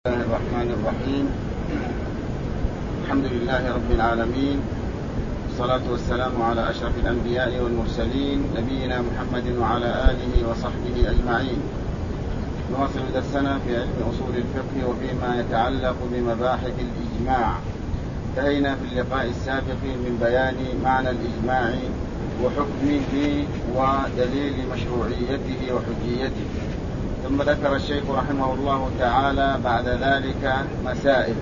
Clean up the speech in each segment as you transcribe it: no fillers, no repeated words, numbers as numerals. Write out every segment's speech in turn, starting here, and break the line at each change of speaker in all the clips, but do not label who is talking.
بسم الله الرحمن الرحيم. الحمد لله رب العالمين، والصلاة والسلام على أشرف الأنبياء والمرسلين نبينا محمد وعلى آله وصحبه أجمعين. نواصل درسنا في علم أصول الفقه وفيما يتعلق بمباحث الإجماع. انتهينا في اللقاء السابق من بيان معنى الإجماع وحكمه ودليل مشروعيته وحجيته، ثم ذكر الشيخ رحمه الله تعالى بعد ذلك مسائل.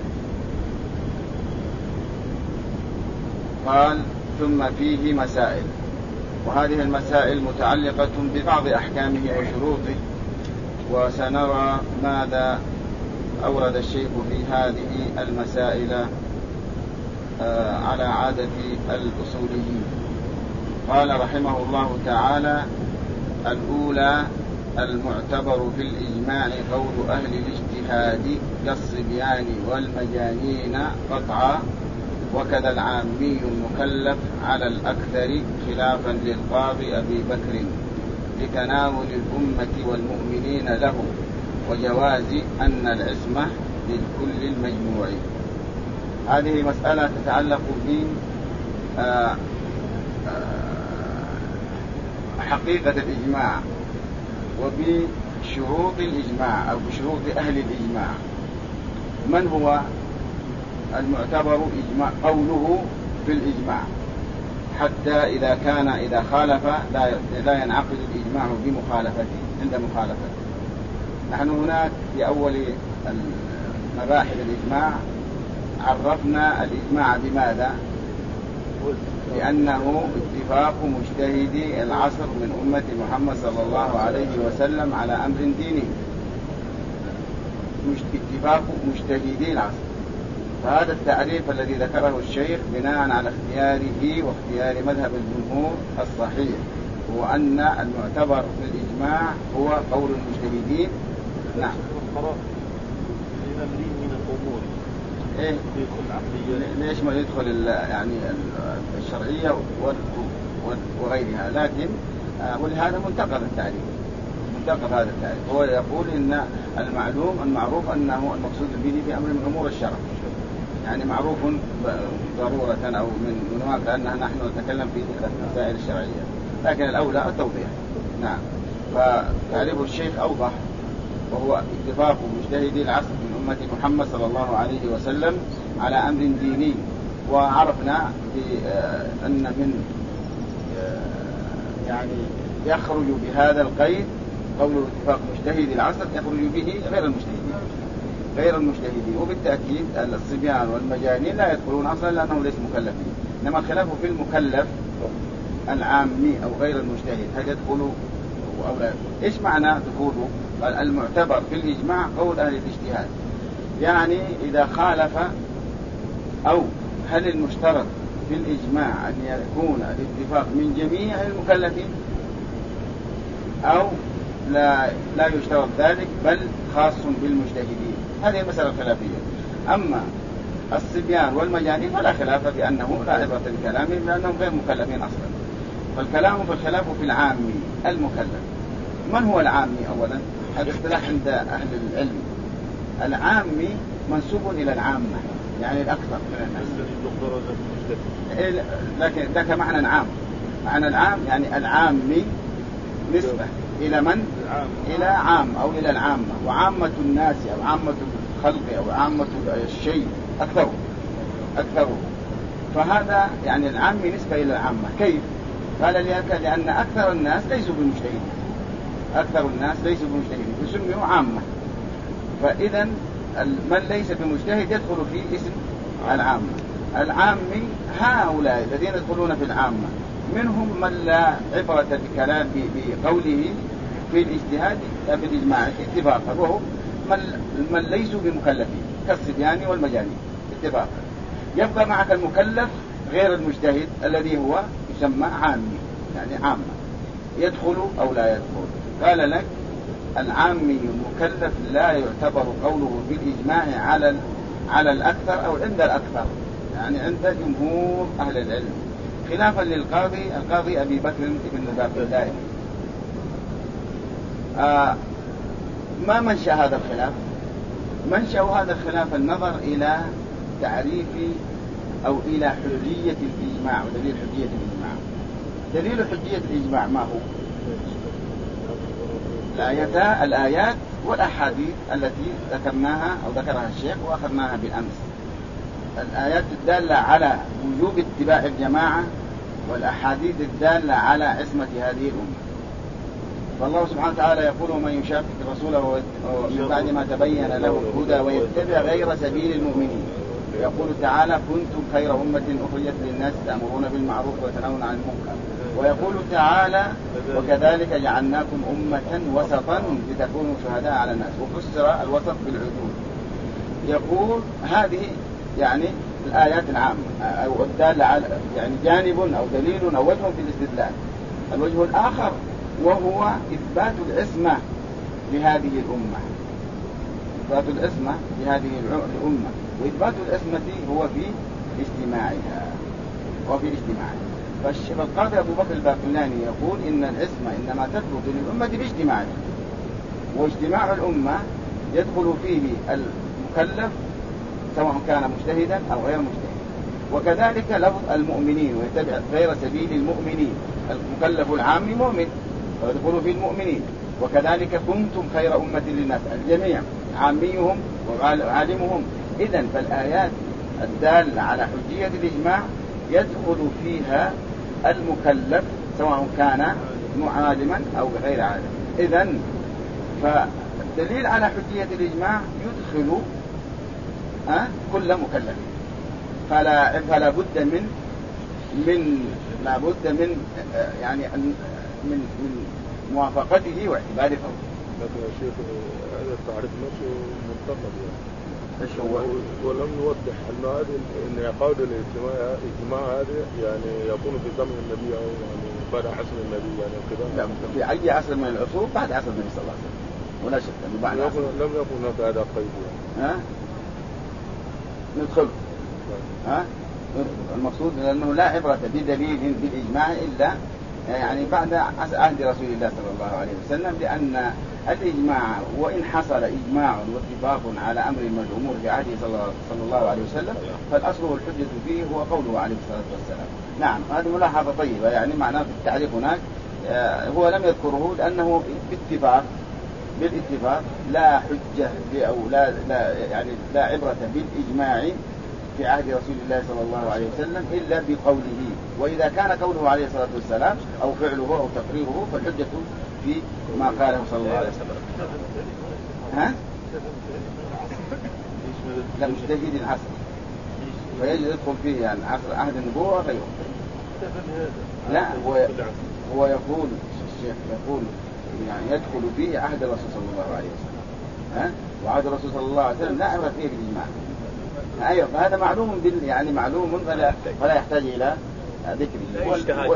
قال: ثم فيه مسائل، وهذه المسائل متعلقة ببعض أحكامه وشروطه، وسنرى ماذا أورد الشيخ في هذه المسائل على عادة الأصوليين. قال رحمه الله تعالى: الأولى: المعتبر في الإجماع قول أهل الاجتهاد كالصبيان والمجانين قطعا، وكذا العامي المكلف على الأكثر، خلافا للقاضي أبي بكر لتناول الأمة والمؤمنين له، وجواز أن العصمة للكل المجموع. هذه مسألة تتعلق بحقيقة الإجماع وبشروط الإجماع أو بشروط أهل الإجماع. من هو المعتبر إجماع؟ قوله في الإجماع، حتى إذا خالف لا ينعقد الإجماع بمخالفته عند مخالفته. نحن هناك في أول مباحث الإجماع عرفنا الإجماع بماذا؟ لأنه اتفاق مجتهدي العصر من أمة محمد صلى الله عليه وسلم على أمر ديني. اتفاق مجتهدي العصر. فهذا التعريف الذي ذكره الشيخ بناء على اختياره واختيار مذهب الجمهور الصحيح، هو أن المعتبر في الإجماع هو قول المجتهدين. نعم. إيه؟ ليش ما يدخل يعني الشرعية وغيرها، لكن ولهذا منتقد التعريف، منتقد هذا التعريف. هو يقول إن المعروف أنه المقصود به بأمر من أمور الشرع، يعني معروف ضرورة أو من واقع أننا نحن نتكلم في المسائل الشرعية، لكن الأولى التوضيح. نعم. فتعريف الشيخ أوضح، وهو اتفاق مجتهدي العصر من أمة محمد صلى الله عليه وسلم على أمر ديني. وعرفنا أن من يعني يخرج بهذا القيد قول اتفاق مجتهدي العصر، يخرج به غير المجتهدين. وبالتأكيد الصبيان والمجانين لا يدخلون أصلا لأنهم ليسوا مكلفين، إنما الخلاف في المكلف العامي أو غير المجتهد، هل يدخل أو لا يدخل. إيش معنى دخوله؟ قال: المعتبر في الإجماع قول أهل الاجتهاد، يعني إذا خالف، أو هل المشترط في الإجماع أن يكون الاتفاق من جميع المكلفين أو لا يشترط ذلك بل خاص بالمجتهدين؟ هذه المسألة الخلافية. أما الصبيان والمجانين فلا خلاف بأنه لا عبرة بكلامهم لأنهم غير مكلفين أصلا. فالكلام والخلاف في العامي المكلف. من هو العامي؟ أولا هذا اصطلاح عند أهل العلم. العامي منسوب إلى العامة، يعني الأكثر من الناس، لكن ذاك معنى عام. معنى العام يعني العامي نسبة إلى من؟ إلى عام أو إلى العامة. وعامة الناس أو عامة الخلق أو عامة الشيء أكثر. فهذا يعني العامي نسبة إلى العامة. كيف؟ قال: لأن أكثر الناس ليسوا بمجتهدين، فسميوا عامة. فإذا من ليس بمجتهد يدخل في اسم العامة. العامي هؤلاء الذين يدخلون في العامة، منهم من لا عبرة بقوله في الاجتهاد بالإجماع اتفاقا، وهو من ليسوا بمكلفين كالصبيان والمجانين اتفاقا. يبقى معك المكلف غير المجتهد الذي هو يسمى عامي، يعني عامة، يدخل أو لا يدخل. قال لك: العامي المكلف لا يعتبر قوله بالإجماع على الأكثر أو عند الأكثر، يعني عند جمهور أهل العلم، خلافا القاضي أبي بكر بن باقلاني. ما منشأ هذا الخلاف؟ منشأ هذا الخلاف النظر إلى تعريف أو إلى حجية الإجماع ودليل حجية الإجماع. دليل حجية الإجماع ما هو؟ الآيات والأحاديث التي ذكرناها أو ذكرها الشيخ وأخذناها بالأمس. الآيات الدالة على وجوب اتباع الجماعة والأحاديث الدالة على عصمة هذه الأمة. فالله سبحانه وتعالى يقول: ومن يشاقق الرسول ومن بعد ما تبين له الهدى ويتبع غير سبيل المؤمنين. يقول تعالى: كنتم خير أمة أخرجت للناس تأمرون بالمعروف وتنهون عن المنكر. ويقول تعالى: وكذلك جعلناكم أمة وسطا لتكونوا شهداء على الناس. وفسر الوسط بالعدول. يقول هذه يعني الآيات العامة أو الدالة على يعني جانب أو دليل أو وجه في الاستدلال. الوجه الآخر وهو إثبات العصمة لهذه الأمة. إثبات العصمة لهذه الأمة، وإثبات العصمة هو في اجتماعها فالقاضي أبو بكر الباقلاني يقول إن العصمة إنما تثبت للأمة باجتماعها، واجتماع الأمة يدخل فيه المكلف سواء كان مجتهدا أو غير مجتهد. وكذلك لفظ المؤمنين ويتبع غير سبيل المؤمنين، المكلف العام مؤمن ويدخل في المؤمنين. وكذلك كنتم خير أمة للناس، الجميع عاميهم وعالمهم. إذن فالآيات الدالة على حجية الإجماع يدخل فيها المكلف سواء كان عالما أو غير عالم. إذن فالدليل على حجية الإجماع يدخل كل مكلف، فلا بد من يعني من موافقته واعتبار قوله.
لكن يا شيخ هذا التعريف نفسه منتقد
ايش هو؟
ولم يوضح ان هذه انعقاد الاجتماع هذا يعني يكون في زمن النبي او يعني بعد عصر النبي يعني كذا.
لا، في اي عصر من العصور بعد عصر النبي صلى الله عليه وسلم ولا شك انه بعد عصر.
لم يكن هناك هذا القيد يعني.
ندخل المقصود لأنه لا عبرة بدليل بالإجماع إلا يعني بعد عهد رسول الله صلى الله عليه وسلم، لأن الإجماع وإن حصل إجماع واتفاق على أمر من الأمور في عهده صلى الله عليه وسلم فالأصل والحجة فيه هو قوله عليه الصلاة والسلام. نعم، هذه ملاحظة طيبة، يعني معناه في التعريف هناك هو لم يذكره لأنه بالاتفاق لا حجة أو لا عبرة بالإجماع في عهد رسول الله صلى الله عليه وسلم إلا بقوله. وإذا كان قوله عليه الصلاة والسلام أو فعله أو تقريره فالحجة في ما قاله صلى الله عليه وسلم. لا، مجتهد العصر فيجب يدخل فيه يعني عصر عهد النبوة وغيره. لا، هو يقول الشيخ يقول يعني يدخل فيه عهد الرسول صلى الله عليه وسلم. وعهد الرسول صلى الله عليه وسلم لا عبرة فيه بالإجماع. أيوة، فهذا معلوم يعني معلوم فلا يحتاج إلى ذكر،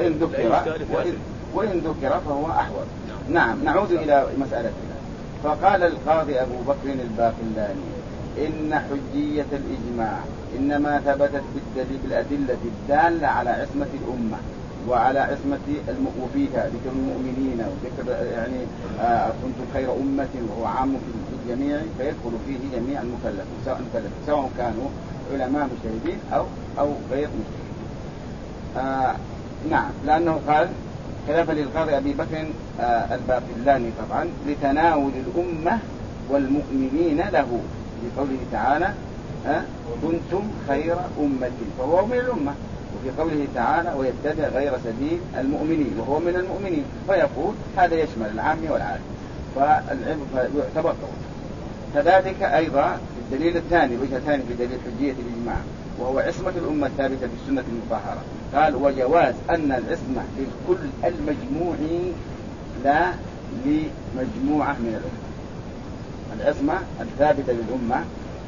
وإن ذكر فهو أحوط. نعم، نعود إلى مسألتنا. فقال القاضي أبو بكر الباقلاني إن حجية الإجماع إنما ثبتت بالأدلة الدالة على عصمة الأمة وعلى عصمة وفيها ذكر المؤمنين وذكر يعني كنتم خير أمة وهو عام في الجميع، فيدخل فيه جميع المكلفين سواء كانوا علماء مجتهدين أو غير مجتهدين. نعم، لأنه قال خلافا للقاضي أبي بكر الباقلاني طبعا لتناول الأمة والمؤمنين له بقوله تعالى كنتم خير أمة، فهو من الأمة. وفي قوله تعالى ويتبع غير سبيل المؤمنين وهو من المؤمنين، فيقول هذا يشمل العام والعام فيعتبر قول. كذلك أيضا الدليل الثاني، وجه ثاني في دليل حجية الإجماع وهو عصمة الأمة الثابتة بالسنة المطهرة. قال وجواز أن العصمة للكل المجموع لا لمجموعة من الأمة. العصمة الثابتة للأمة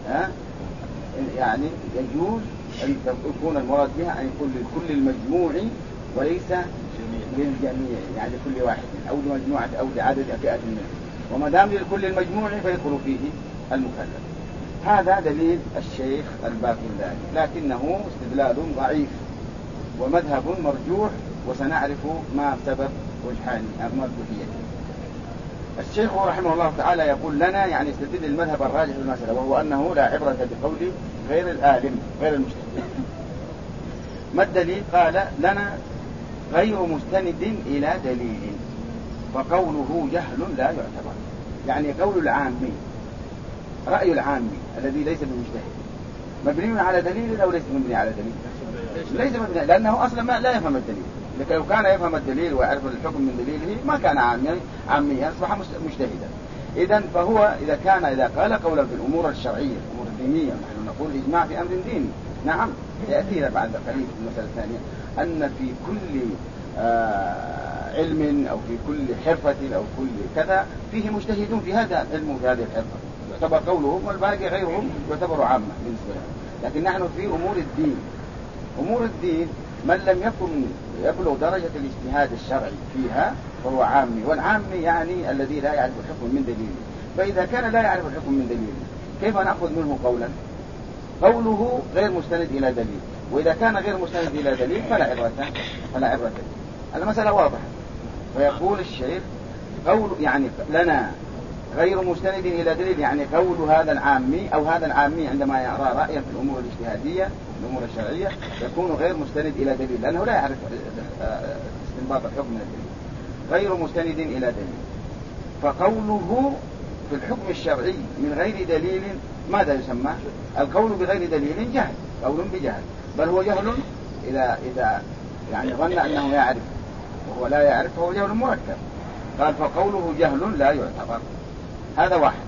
يعني يجوز أن يكون المراد بها أن يكون لكل المجموع وليس للجميع، يعني لكل واحد أو لمجموعة أو لعدد فئة منه. وما دام لكل المجموع فيدخل فيه المكلف. هذا دليل الشيخ الباقلاني، لكنه استدلال ضعيف ومذهب مرجوح، وسنعرف ما سبب وجهان مرجوحيته. الشيخ رحمه الله تعالى يقول لنا يعني استدل المذهب الراجح في المسألة، وهو أنه لا عبرة بقول غير العالم غير المجتهد. ما الدليل؟ قال لنا غير مستند إلى دليل، فقوله جهل لا يعتبر. يعني قول العامي، رأي العامي الذي ليس بمجتهد مبني على دليل أو ليس مبني على دليل؟ ليس مبني، لأنه أصلا لا يفهم الدليل. لكن لو كان يفهم الدليل ويعرف الحكم من دليله ما كان عاميا، أصبح مجتهدا. إذن فهو إذا قال قولا في الأمور الشرعية الأمور الدينية، نحن نقول إجماع في أمر ديني، نعم يأتينا بعد قليل في المسألة الثانية أن في كل علم أو في كل حرفة أو كل كذا فيه مجتهدون في هذا العلم وفي هذه الحرفة، يعتبر قولهم، والباقي غيرهم يعتبر عامة بالنسبة لهم. لكن نحن في أمور الدين من لم يكن يبلغ درجة الاجتهاد الشرعي فيها فهو عامي، والعامي يعني الذي لا يعرف الحكم من دليله. فإذا كان لا يعرف الحكم من دليله كيف نأخذ منه قولا؟ قوله غير مستند إلى دليل، وإذا كان غير مستند إلى دليل فلا عبرة. المسألة واضحة. فيقول الشيخ قول يعني لنا غير مستند إلى دليل، يعني قول هذا العامي أو هذا العامي عندما يرى رأيا في الأمور الاجتهادية الأمور الشرعية يكون غير مستند إلى دليل، لأنه لا يعرف استنباط الحكم من الدليل، غير مستند إلى دليل. فقوله في الحكم الشرعي من غير دليل ماذا يسمى؟ القول بغير دليل جهل، قول بجهل، بل هو جهل إذا يعني ظن أنه يعرف وهو لا يعرف فهو جهل مركب. قال فقوله جهل لا يعتبر. هذا واحد.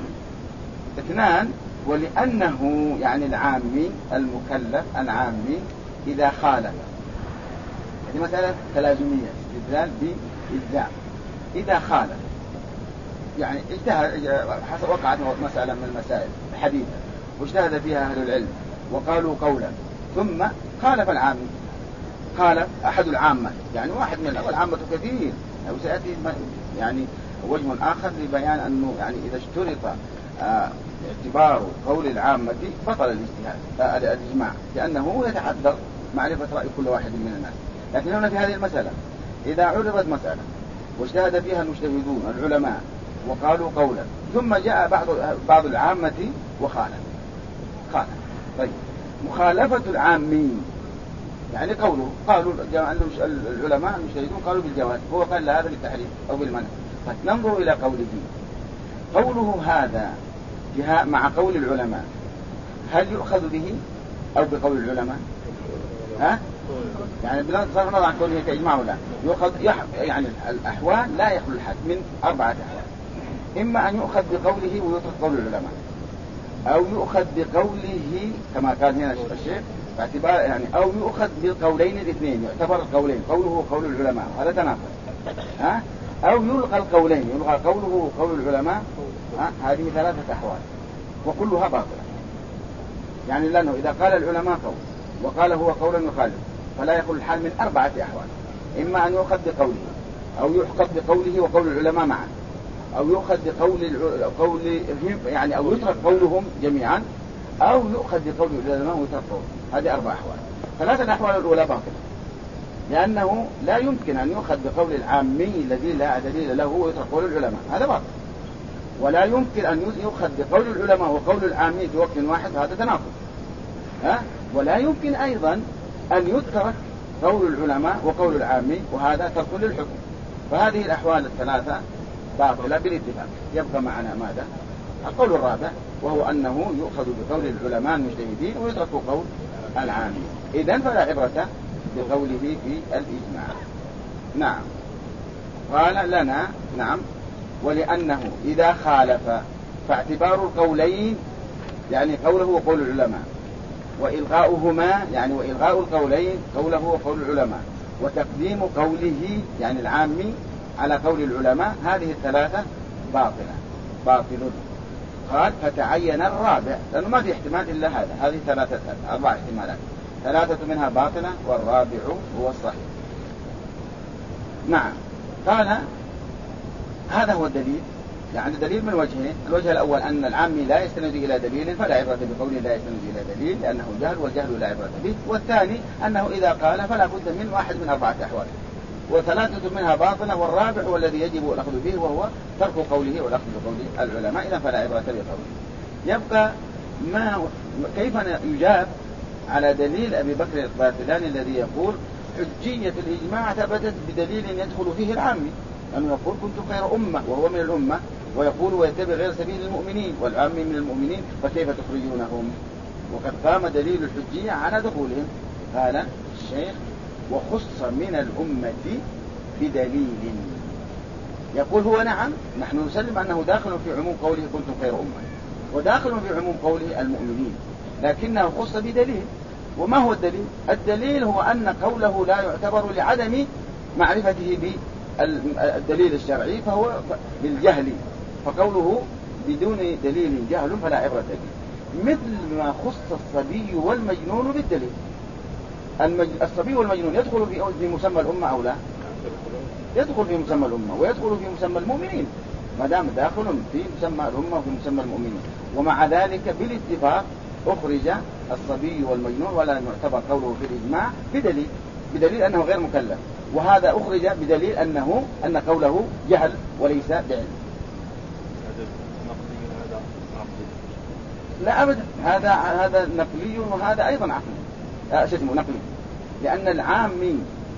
اثنان، ولأنه يعني العامي المكلف العامي إذا خالف، هذه مسألة تلازمية استدلال بإجزاء. إذا خالف يعني اجتهد، حسب وقعت مسألة من المسائل حديثة واجتهد فيها أهل العلم وقالوا قولا ثم خالف العامي، خالف أحد العامة، يعني واحد من العامة كثير، أو سيأتي يعني وجه آخر لبيان أنه يعني إذا اشترط اعتبار قول العامة بطل الاجتهاد الإجماع، لأنه يتعذر معرفة رأي كل واحد من الناس. لكن هنا في هذه المسألة إذا عرضت مسألة واجتهد فيها المجتهدون العلماء وقالوا قولا ثم جاء بعض العامة وخالف. طيب مخالفة العامي يعني قالوا العلماء المجتهدون قالوا بالجواز، هو قال لا هذا بالتحريم أو بالمنع. فننظر إلى قوله هذا مع قول العلماء، هل يؤخذ به أو بقول العلماء؟ يعني بلا صرف نظر عن كونه كإجماع ولا يؤخذ، يعني الأحوال لا يخلو الحد من 4 أحوال. إما أن يؤخذ بقوله ويترك قول العلماء، أو يؤخذ بقوله كما قال هنا الشيخ باعتبار يعني، أو يؤخذ بالقولين الاثنين، يعتبر القولين قوله وقول العلماء، هذا تناقض. أو يلغى القولين، يلغى قوله وقول العلماء. هذه 3 أحوال وكلها باطلة. يعني لأنه إذا قال العلماء قول وقال هو قولا يخالف فلا يخلو الحال من 4 أحوال. إما أن يؤخذ بقوله أو يحكم بقوله وقول العلماء معا، أو يؤخذ بقولهم يعني أو يترك قولهم جميعا، أو يؤخذ بقول العلماء ويترك قولهم. هذه 4 أحوال. 3 الأحوال الأولى باطلة، لأنه لا يمكن أن يؤخذ بقول العامي الذي لا دليل له ويترك قول العلماء، هذا باطل. ولا يمكن أن يؤخذ بقول العلماء وقول العامي في وقت واحد، هذا تناقض. ولا يمكن أيضا أن يترك قول العلماء وقول العامي، وهذا ترك للحكم. فهذه الأحوال ال3 باطلة بالاتفاق. يبقى معنا ماذا؟ القول الرابع، وهو أنه يؤخذ بقول العلماء المجتهدين ويترك قول العامي. إذن فلا عبرة بقوله في الإجماع. نعم. قال لنا نعم، ولأنه إذا خالف فاعتبار القولين يعني قوله وقول العلماء، وإلغاؤهما يعني وإلغاء القولين قوله وقول العلماء، وتقديم قوله يعني العامي على قول العلماء، هذه ال3 باطل. قال فتعين الرابع، لأنه ما في احتمال إلا هذه 4 احتمالات، 3 منها باطلة والرابع هو الصحيح. نعم. قال هذا هو الدليل، يعني دليل من وجهين. الوجه الأول أن العامي لا يستند إلى دليل فلا عبرة بقوله لا يستند إلى دليل لأنه جهل، والجهل لا عبرة به. والثاني أنه إذا قال فلا بد من واحد من 4 أحوال، وثلاثة منها باطلة، والرابع هو الذي يجب الأخذ به وهو ترك قوله والأخذ بقول العلماء، إذا فلا عبرة بقوله. يبقى كيف يجاب على دليل أبي بكر الباقلاني الذي يقول حجية الإجماع ثبتت بدليل يدخل فيه العامي، أنه يقول كنت خير أمة وهو من الأمة، ويقول ويتبع غير سبيل المؤمنين والعامي من المؤمنين، فكيف تخرجونهم؟ وقد قام دليل الحجية على دخولهم. قال الشيخ وخص من الأمة بدليل، يقول هو نعم نحن نسلم أنه داخل في عموم قوله كنتم خير أمة، وداخل في عموم قوله المؤمنين، لكنه خص بدليل. وما هو الدليل؟ الدليل هو أن قوله لا يعتبر لعدم معرفته بالدليل الشرعي فهو بالجهل، فقوله بدون دليل جهل فلا عبرة به، مثل ما خص الصبي والمجنون بالدليل. الصبي والمجنون يدخل في مسمى الأمة أو لا؟ يدخل في مسمى الأمة ويدخل في مسمى المؤمنين، ما دام داخل في مسمى الأمة وفي مسمى المؤمنين. ومع ذلك بالاتفاق أخرج الصبي والمجنون ولا يعتبر قوله في الإجماع بدليل أنه غير مكلف، وهذا أخرج بدليل أن قوله جهل وليس بعلم. لا أبدا، هذا نقلي وهذا أيضا عقلي، نقلي، لأن العامي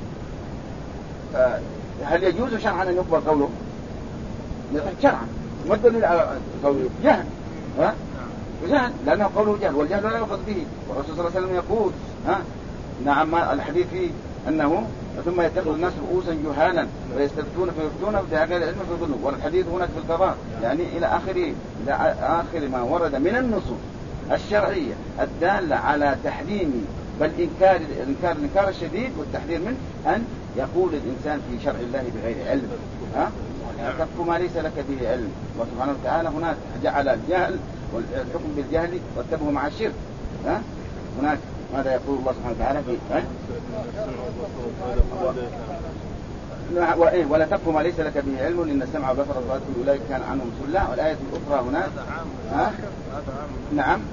هل يجوز شرعا أن يقبل قوله؟ شرعا، ما الدليل على قوله؟ جهل، جهل، لأنه قوله جهل، والجهل لا يؤخذ به، والرسول صلى الله عليه وسلم يقول نعم الحديث فيه أنه ثم يتخذ الناس رؤوسا جهالا ويستفتون فيفتون بغير العلم فيضلون، والحديث هناك في القضاء يعني إلى آخر ما ورد من النصوص الشرعية الدالة على تحريم بل الإنكار الشديد والتحذير من أن يقول الإنسان في شرع الله بغير علم، تقف ما ليس لك به علم. وسبحانه وتعالى هناك جعل الجهل والحكم بالجهل واتبه مع الشرك. هناك ماذا يقول الله سبحانه وتعالى في ولا تقف ما ليس لك به علم إن السمع والبصر والفؤاد كل أولئك كان عنه مسؤولا. والآية الأخرى هناك نعم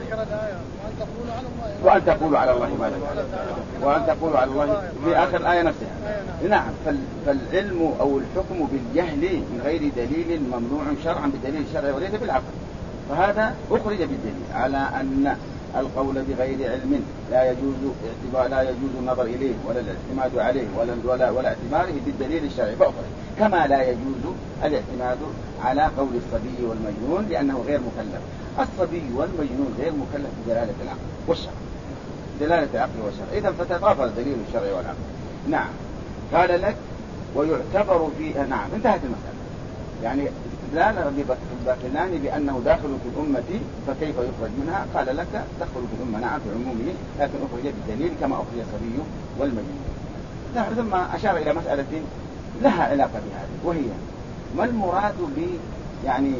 وأن تقولوا على الله ما لا تعلمون، وأن تقولوا على الله في آخر الآية نفسها. نعم، فالعلم أو الحكم بالجهل من غير دليل ممنوع شرعا بالدليل الشرعي وليس بالعقل، فهذا أخرج بالدليل على أن القول بغير علم لا يجوز النظر إليه ولا الاعتماد عليه ولا اعتباره بالدليل الشرعي، فأخرج. كما لا يجوز الاعتماد على قول الصبي والمجنون لأنه غير مكلف. الصبي والمجنون غير مكلف بدلالة العقل والشرع، دلالة العقل والشرع، إذا فتتضافر الدليل الشرعي والعقل. نعم، قال لك ويعتبر فيها. نعم، انتهت المسألة. يعني استدلال أبي بكر الباقلاني بأنه داخل في الأمة فكيف يخرج منها؟ قال لك تدخل في الأمة نعم في عمومه، لكن أخرج بالدليل كما أخرج الصبي والمجنون. ثم أشار إلى مسألة لها علاقة بهذه، وهي ما المراد يعني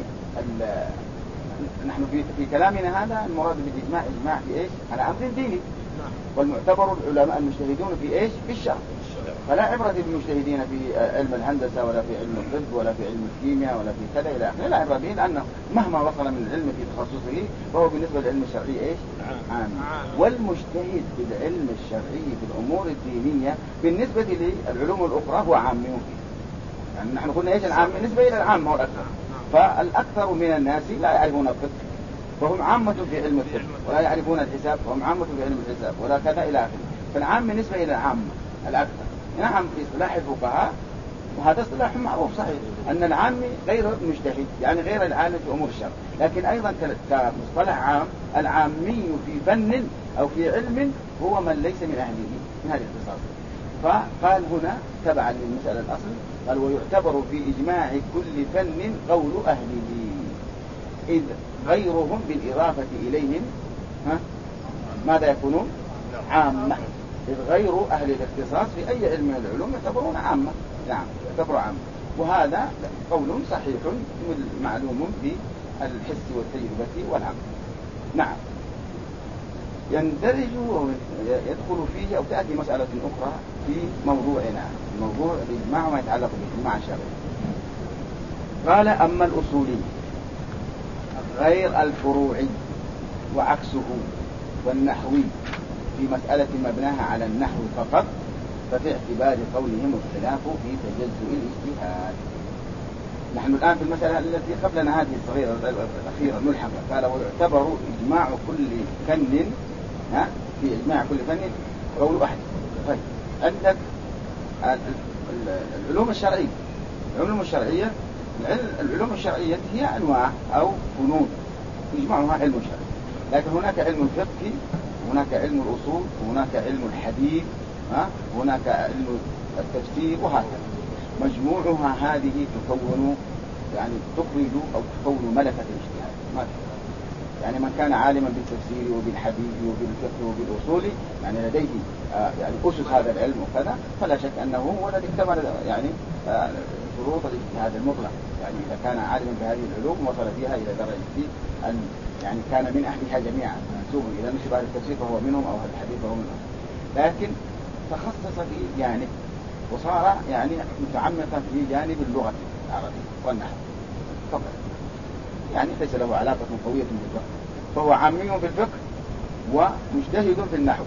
نحن في كلامنا هذا المراد بالإجماع إجماع في إيش؟ على أمر ديني، والمعتبر العلماء المجتهدون في إيش؟ في الشرع. فلا عبرة بالمجتهدين في علم الهندسة ولا في علم الطب ولا في علم الكيمياء ولا في كذا إلى آخره، لا عبرة به، لأنه مهما وصل من العلم في تخصصه فهو بالنسبة للعلم الشرعي إيش؟ عام. والمجتهد في العلم الشرعي في الأمور الدينية بالنسبة للعلوم الأخرى هو عام فيه. يعني نحن قلنا إيش العام بالنسبة إلى العام هو الأكثر، فالأكثر من الناس لا يعرفون الطب فهم عامة في علم الطب، ولا يعرفون الحساب فهم عامة في علم الحساب ولا كذا إلى آخره. فالعام بالنسبة إلى العام الأكثر. نعم، في اصطلاح الفقهاء وهذا اصطلاح معروف صحيح أن العام غير مجتهد يعني غير العالم في أمور الشرع، لكن أيضا كمصطلح عام العامي في فن أو في علم هو من ليس من أهله من هذا الاختصاص. فقال هنا تبعا للمسألة الأصل قال ويعتبر في إجماع كل فن قول أهله، إذ غيرهم بالإضافة إليهم ماذا يكونون؟ عامة. إذ غير أهل الاختصاص في أي علم من العلوم يعتبرون عامة. نعم، يعتبرون عامة، وهذا قول صحيح معلوم بالحس والتجربة والعقل. نعم، يندرج ويدخل فيه أو تأتي مسألة أخرى في موضوعنا، موضوع الإجماع وما يتعلق بالإجماع الشرعي. قال أما الأصولي غير الفروعي وعكسه والنحوي في مسألة مبناها على النحو فقط ففي اعتبار قولهم الخلاف في تجزؤ الاجتهاد. نحن الآن في المسألة التي قبلنا هذه الصغيرة الأخيرة ملحقة، قال ويعتبر إجماع كل فن في إجماع كل فن قول واحد. طيب عندك العلوم الشرعية. العلوم الشرعية هي أنواع أو فنون يجمعها علم شرعي، لكن هناك علم الفقه، هناك علم الأصول، هناك علم الحديث، هناك علم التفسير، وهكذا مجموعها هذه تكون يعني تخرج أو تكون ملكة الاجتهاد. يعني من كان عالما بالتفسير وبالحديث وبالفقه وبالأصول يعني لديه يعني أسس هذا العلم وكذا، فلا شك أنه هو الذي اكتمل يعني شروط الاجتهاد المطلق. يعني إذا كان عالما بهذه العلوم وصل فيها إلى درجة أن يعني كان من أهلها جميعا منسوب إلى مثل هذا التفسير فهو منهم أو هذا الحديث فهو منهم، لكن تخصص في جانب وصار يعني متعمقا في جانب اللغة العربية والنحو فقط، يعني ليس له علاقة قوية بالفقه، فهو عامي في الفقه ومجتهد في النحو.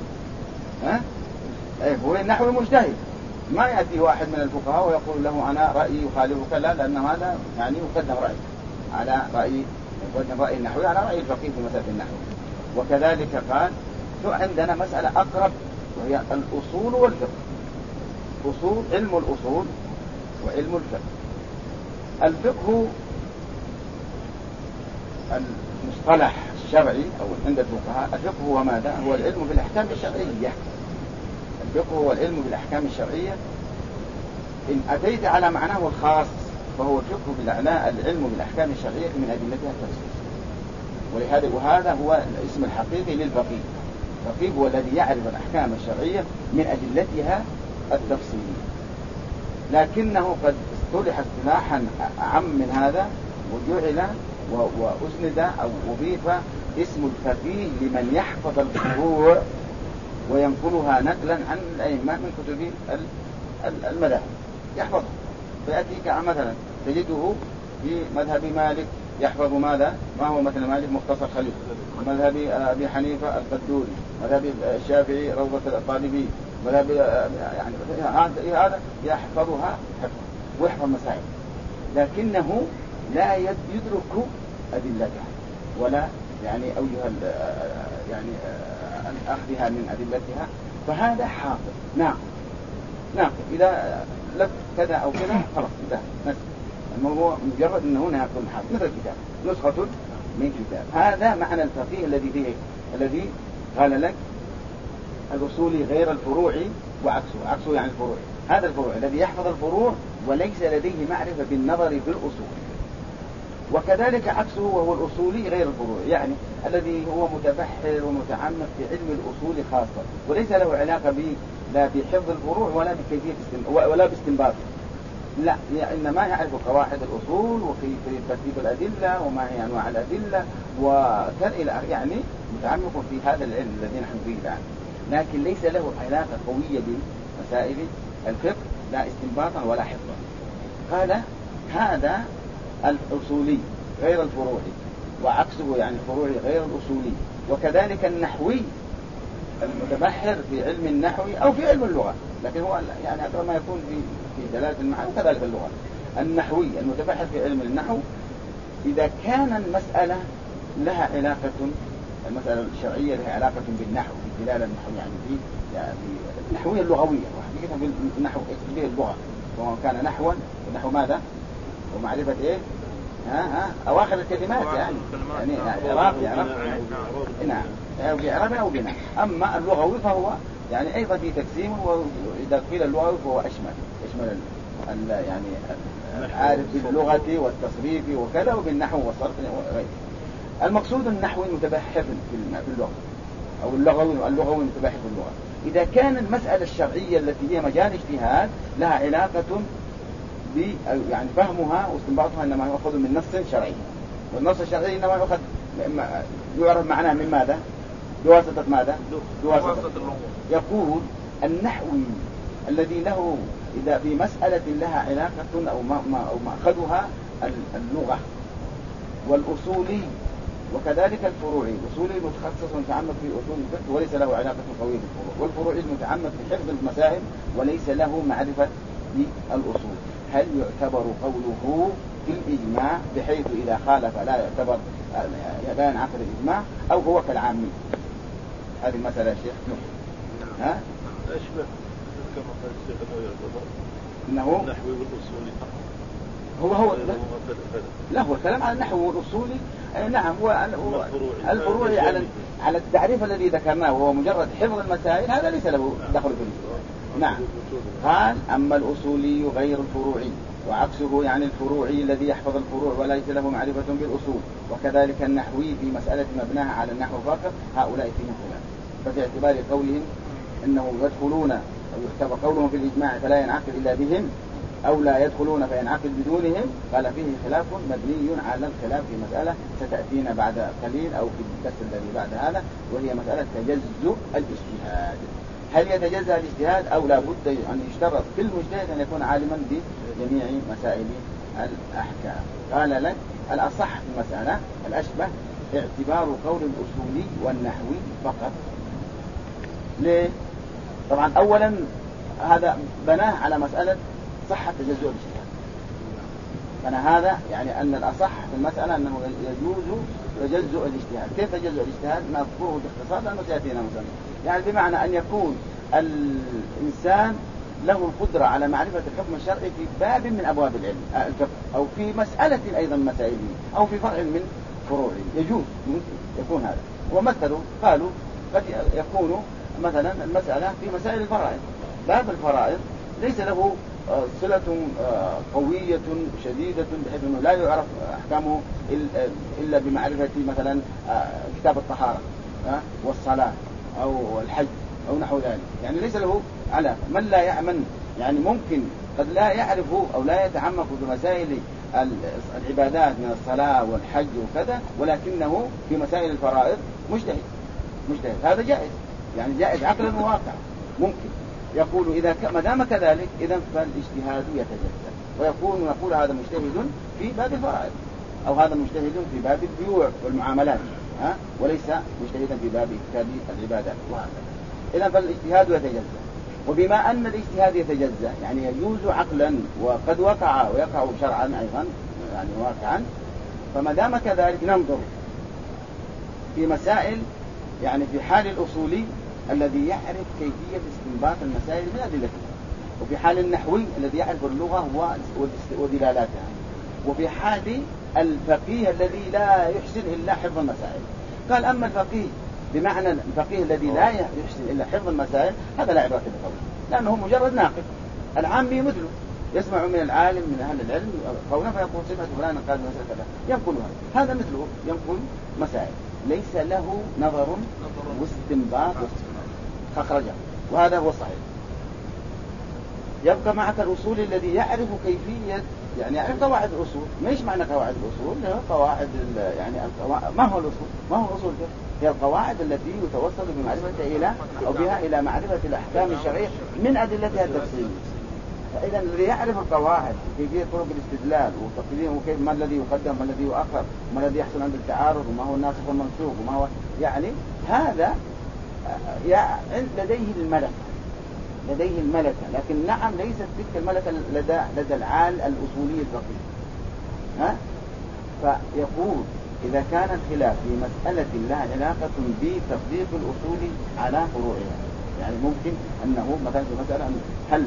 هو النحو مجتهد، ما يأتي واحد من الفقهاء ويقول له أنا رأيي يخالفك، لا، لأن هذا يعني يقدم رأي على رأي، يقدم رأي النحوي على رأي الفقيه في مسألة النحو. وكذلك قال عندنا مسألة أقرب وهي الأصول والفقه. علم الأصول وعلم الفقه. الفقه المصطلح الشرعي أو عند الفقهاء، الفقه هو ماذا؟ هو العلم بالأحكام الشرعية. الفقه هو العلم بالأحكام الشرعية. إن أتيت على معناه الخاص فهو الفقه العلم بالأحكام الشرعية من أدلتها التفصيل. وهذا هو الاسم الحقيقي للفقيه. الفقيه هو الذي يعرف الأحكام الشرعية من أدلتها التفصيلية، لكنه قد اصطلح اصطلاحا أعم من هذا وجعل وأسند أو أضيف اسم الفقيه لمن يحفظ الفروع وينقلها نقلا عن الأئمة من كتب المذاهب يحفظها. فيأتيك مثلا تجده في مذهب مالك يحفظ ماذا؟ ما هو مثل مالك؟ مختصر خليل. مذهب أبي حنيفة القدوري، مذهب الشافعي روضة الطالبين، مذهب يعني هذا يحفظها حفظ ويحفظ مسائل، لكنه لا يدرك أدلتها ولا يعني أوجه يعني أخذها من أدلتها، فهذا حافظ ناقض. إذا لك كذا أو كذا خلاص انتهى. الموضوع مجرد أنه ناقض حافظ مثل الكتاب، نسخة من كتاب. هذا معنى الفقيه الذي قال لك الأصولي غير الفروع وعكسه يعني الفروع. هذا الفروع الذي يحفظ الفروع وليس لديه معرفة بالنظر في الأصول. وكذلك عكسه وهو الأصولي غير الفروع، يعني الذي هو متبحر ومتعمق في علم الأصول خاصة وليس له علاقة لا بحفظ الفروع ولا بكيفية ولا باستنباط، لا، إنما يعرف قواعد الأصول وكيف ترتيب الأدلة وما هي أنواع الأدلة وكان إلى يعني متعمق في هذا العلم الذي نحن فيه الآن، لكن ليس له علاقة قوية بمسائل الفقه لا استنباطا ولا حفظا. قال هذا الأصولي غير الفروعي، وعكسه يعني الفروعي غير الأصولي. وكذلك النحوي المتبحر في علم النحو أو في علم اللغة، لكن هو يعني أقرب ما يكون في دلالة المعنى، وكذلك اللغة. النحوي المتبحر في علم النحو إذا كان المسألة لها علاقة، المسألة الشرعية لها علاقة بالنحو بالدلالة النحوية يعني في النحوية اللغوية وحقيقة في النحو به اللغة، وهو كان نحوا والنحو ماذا؟ ومعرفة إيه؟ أواخر الكلمات يعني إعراب نعم أو بإعراب أو بناء. أما اللغوي فهو يعني أيضا في تقسيم، وإذا قيل اللغوي فهو يشمل يعني العارف باللغة والتصريف وكذا وبالنحو والصرف وغيره. المقصود النحوي المتبحر في اللغة أو اللغوي المتبحر في اللغة. إذا كان المسألة الشرعية التي هي مجال اجتهاد لها علاقة يعني فهمها واستنباطها إنما يأخذ من نص شرعي، والنص الشرعي إنما يعرف معناه من ماذا؟ بواسطة ماذا؟ بواسطة اللغة. يقول النحوي الذي له إذا في مسألة لها علاقة أو مأخذها اللغة، والأصولي وكذلك الفروعي أصولي متخصص متعمق في أصول الفقه وليس له علاقة قوية بالفروع، والفروعي المتعمق في حفظ المسائل وليس له معرفة بالأصول. هل يعتبر قوله في الإجماع بحيث إذا خالف لا يعتبر لا ينعقد الإجماع، أو هو كالعامي؟ هذه المسألة يا شيخ. ها؟
أشبه كما قال الشيخ أنه يعتبر
إنه
النحوي والأصولي
هو لا هو الكلام على النحو والأصولي. نعم، الفروعي على التعريف الذي ذكرناه وهو مجرد حفظ المسائل هذا ليس له دخل في الإجماع. نعم. قال أما الأصولي غير الفروعي وعكسه، يعني الفروعي الذي يحفظ الفروع وليس له معرفة بالأصول، وكذلك النحوي في مسألة مبناها على النحو فقط، هؤلاء فيهم خلاف. ففي اعتبار قولهم إنه يدخلون أو يعتبر قولهم في الإجماع فلا ينعقد إلا بهم، أو لا يدخلون فينعقد بدونهم، قال فيه خلاف مبني على الخلاف في مسألة ستأتينا بعد قليل أو في الدرس الذي بعد هذا، وهي مسألة تجزؤ الاجتهاد. هل يتجزأ الاجتهاد أو لا بد أن يشترط في المجتهد أن يكون عالما بجميع مسائل الأحكام؟ قال لك الأصح في المسألة الأشبه اعتبار قول الأصولي والنحوي فقط. ليه؟ طبعا أولا هذا بناه على مسألة صحة تجزؤ الاجتهاد، فأنا هذا يعني أن الأصح في المسألة أنه يجوز تجزؤ الاجتهاد. كيف تجزؤ الاجتهاد؟ نذكره باختصار لأنه سيأتينا مثلا، يعني بمعنى أن يكون الإنسان له القدرة على معرفة الحكم الشرعي في باب من أبواب العلم الفقه، أو في مسألة أيضا مسائله، أو في فرع من فروعه، يجوز يكون هذا. ومثلوا قالوا قد يكون مثلا المسألة في مسائل الفرائض، باب الفرائض ليس له صلة قوية شديدة بحيث أنه لا يعرف أحكامه إلا بمعرفة مثلا كتاب الطهارة والصلاة أو الحج أو نحو ذلك، يعني ليس له علاقة. من لا يعمل يعني ممكن قد لا يعرف أو لا يتعمق بمسائل العبادات من الصلاة والحج وكذا، ولكنه في مسائل الفرائض مجتهد، هذا جائز، يعني جائز عقلا وواقعا ممكن. يقول إذا ما دام كذلك إذا فالاجتهاد يتجزأ، نقول هذا مجتهد في باب الفرائض، أو هذا مجتهد في باب البيوع والمعاملات، وليس مجتهدا في باب كتاب العبادات وهكذا. إذا فالاجتهاد يتجزأ. وبما أن الاجتهاد يتجزأ يعني يجوز عقلا وقد وقع ويقع شرعا أيضا يعني واقعا، فما دام كذلك ننظر في مسائل، يعني في حال الأصولي الذي يعرف كيفية استنباط المسائل من أدلتها، وفي حال النحوي الذي يعرف اللغة ودلالاتها، وفي حال الفقيه الذي لا يحسن إلا حفظ المسائل. قال أما الفقيه بمعنى الفقيه الذي لا يحسن إلا حفظ المسائل هذا لا عبرة به، لأنه مجرد ناقل. العامي مثله يسمع من العالم من أهل العلم قولا فيقول صفة فلان قال مسألة كذا ينقلها، هذا مثله ينقل مسائل، ليس له نظر واستنباط أخرجه، وهذا هو الصحيح. يبقى معك الأصول الذي يعرف كيفية، يعني يعرف قواعد الأصول. ما إيش معنى قواعد الأصول؟ هي قواعد يعني ما هو الأصول؟ ما هو الأصول؟ هي القواعد التي يتوصل بمعرفتها إلى أو بها إلى معرفة الأحكام الشرعية من أدلتها التفصيلية. فإذا الذي يعرف القواعد كيفية طرق الاستدلال وتقديم وكيف ما الذي يقدم وما الذي يؤخر وما الذي يحصل عند التعارض وما هو الناسخ والمنسوخ وما هو، يعني هذا لديه الملكة، لكن نعم ليست تلك الملكة لدى العال الأصولي الفقيه. فيقول إذا كان الخلاف في مسألة لها علاقة بتطبيق الأصول على فروعها، يعني ممكن أنه مثلا في مسألة هل